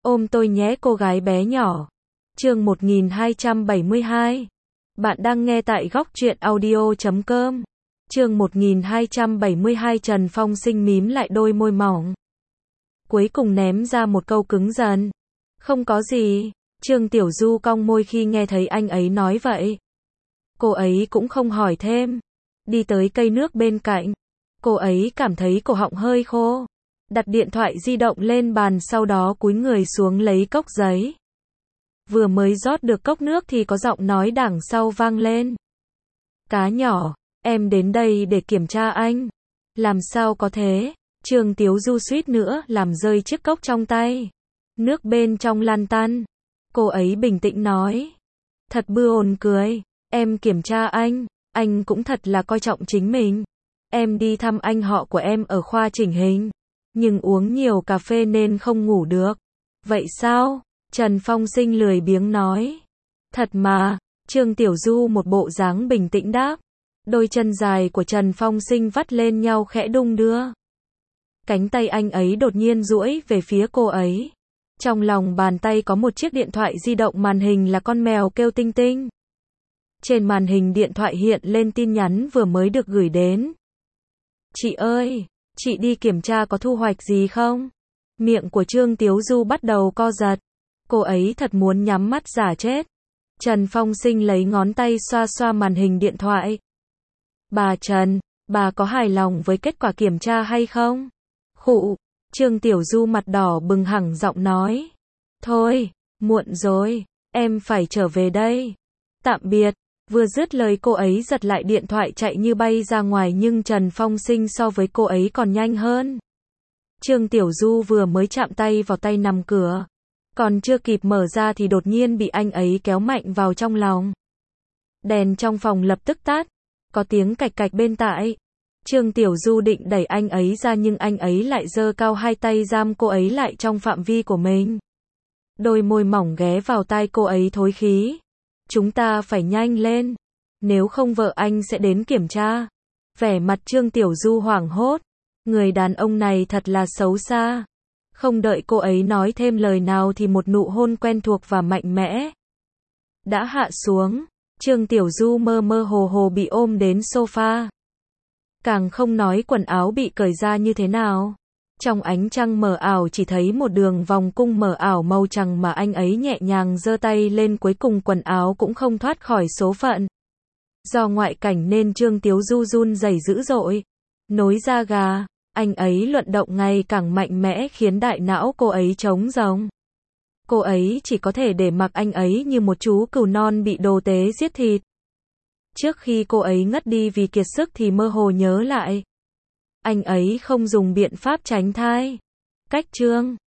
Ôm tôi nhé cô gái bé nhỏ. Chương 1272. Bạn đang nghe tại góc truyện audio.com. Chương 1272. Trần Phong Sinh mím lại đôi môi mỏng. Cuối cùng ném ra một câu cứng rắn. Không có gì. Trương Tiểu Du cong môi khi nghe thấy anh ấy nói vậy. Cô ấy cũng không hỏi thêm. Đi tới cây nước bên cạnh. Cô ấy cảm thấy cổ họng hơi khô. Đặt điện thoại di động lên bàn, sau đó cúi người xuống lấy cốc giấy. Vừa mới rót được cốc nước thì có giọng nói đằng sau vang lên. Cá nhỏ, em đến đây để kiểm tra anh. Làm sao có thế? Trương Tiếu Du suýt nữa làm rơi chiếc cốc trong tay. Nước bên trong lan tăn. Cô ấy bình tĩnh nói. Thật buồn cười. Em kiểm tra anh cũng thật là coi trọng chính mình. Em đi thăm anh họ của em ở khoa chỉnh hình. Nhưng uống nhiều cà phê nên không ngủ được. Vậy sao? Trần Phong Sinh lười biếng nói. Thật mà. Trương Tiểu Du một bộ dáng bình tĩnh đáp. Đôi chân dài của Trần Phong Sinh vắt lên nhau khẽ đung đưa. Cánh tay anh ấy đột nhiên duỗi về phía cô ấy. Trong lòng bàn tay có một chiếc điện thoại di động, màn hình là con mèo kêu tinh tinh. Trên màn hình điện thoại hiện lên tin nhắn vừa mới được gửi đến. Chị ơi, chị đi kiểm tra có thu hoạch gì không? Miệng của Trương Tiếu Du bắt đầu co giật. Cô ấy thật muốn nhắm mắt giả chết. Trần Phong Sinh lấy ngón tay xoa xoa màn hình điện thoại. Bà Trần, bà có hài lòng với kết quả kiểm tra hay không? Khụ. Trương Tiểu Du mặt đỏ bừng hẳn giọng nói. Thôi, muộn rồi, em phải trở về đây. Tạm biệt. Vừa dứt lời cô ấy giật lại điện thoại chạy như bay ra ngoài, nhưng Trần Phong Sinh so với cô ấy còn nhanh hơn. Trương Tiểu Du vừa mới chạm tay vào tay nằm cửa. Còn chưa kịp mở ra thì đột nhiên bị anh ấy kéo mạnh vào trong lòng. Đèn trong phòng lập tức tắt. Có tiếng cạch cạch bên tai. Trương Tiểu Du định đẩy anh ấy ra nhưng anh ấy lại giơ cao hai tay giam cô ấy lại trong phạm vi của mình. Đôi môi mỏng ghé vào tai cô ấy thối khí. Chúng ta phải nhanh lên. Nếu không vợ anh sẽ đến kiểm tra. Vẻ mặt Trương Tiểu Du hoảng hốt. Người đàn ông này thật là xấu xa. Không đợi cô ấy nói thêm lời nào thì một nụ hôn quen thuộc và mạnh mẽ đã hạ xuống. Trương Tiểu Du mơ mơ hồ hồ bị ôm đến sofa. Càng không nói quần áo bị cởi ra như thế nào. Trong ánh trăng mờ ảo chỉ thấy một đường vòng cung mờ ảo màu trắng mà anh ấy nhẹ nhàng giơ tay lên, cuối cùng quần áo cũng không thoát khỏi số phận. Do ngoại cảnh nên Trương Tiếu Du run rẩy dữ dội. Nổi da gà, anh ấy luận động ngày càng mạnh mẽ khiến đại não cô ấy trống rỗng. Cô ấy chỉ có thể để mặc anh ấy như một chú cừu non bị đồ tế giết thịt. Trước khi cô ấy ngất đi vì kiệt sức thì mơ hồ nhớ lại. Anh ấy không dùng biện pháp tránh thai. Cách Trương